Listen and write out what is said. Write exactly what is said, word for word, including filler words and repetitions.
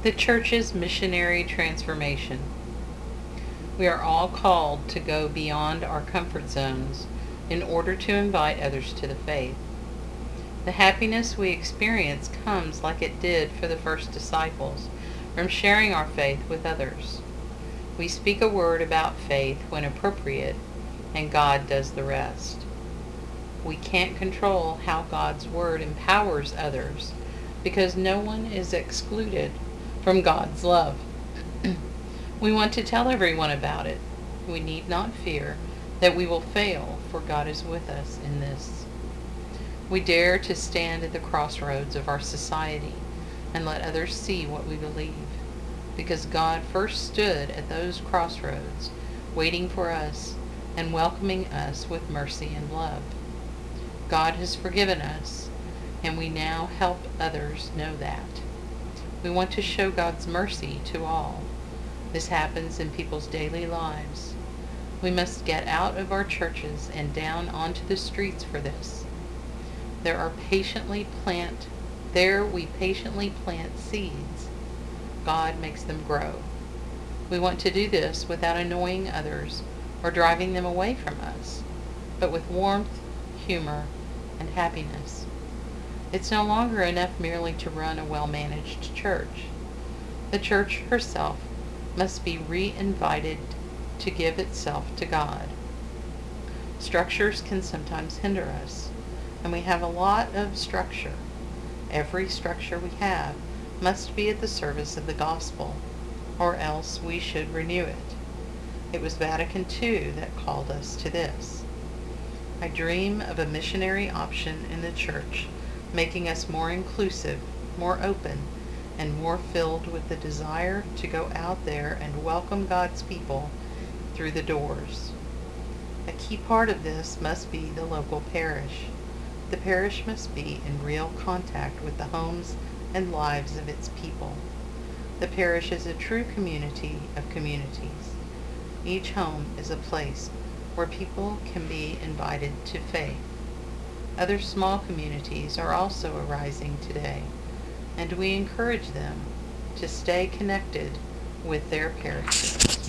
The church's missionary transformation. We are all called to go beyond our comfort zones in order to invite others to the faith. The happiness we experience comes, like it did for the first disciples, from sharing our faith with others. We speak a word about faith when appropriate, and God does the rest. We can't control how God's word empowers others, because no one is excluded from God's love. We want to tell everyone about it. We need not fear that we will fail, for God is with us in this. We dare to stand at the crossroads of our society and let others see what we believe, because God first stood at those crossroads, waiting for us and welcoming us with mercy and love. God has forgiven us, and we now help others know that. We want to show God's mercy to all. This happens in people's daily lives. We must get out of our churches and down onto the streets for this. There are patiently plant, there we patiently plant seeds. God makes them grow. We want to do this without annoying others or driving them away from us, but with warmth, humor, and happiness. It's no longer enough merely to run a well-managed church. The church herself must be re-invited to give itself to God. Structures can sometimes hinder us, and we have a lot of structure. Every structure we have must be at the service of the gospel, or else we should renew it. It was Vatican Two that called us to this. I dream of a missionary option in the church, making us more inclusive, more open, and more filled with the desire to go out there and welcome God's people through the doors. A key part of this must be the local parish. The parish must be in real contact with the homes and lives of its people. The parish is a true community of communities. Each home is a place where people can be invited to faith. Other small communities are also arising today, and we encourage them to stay connected with their parishes.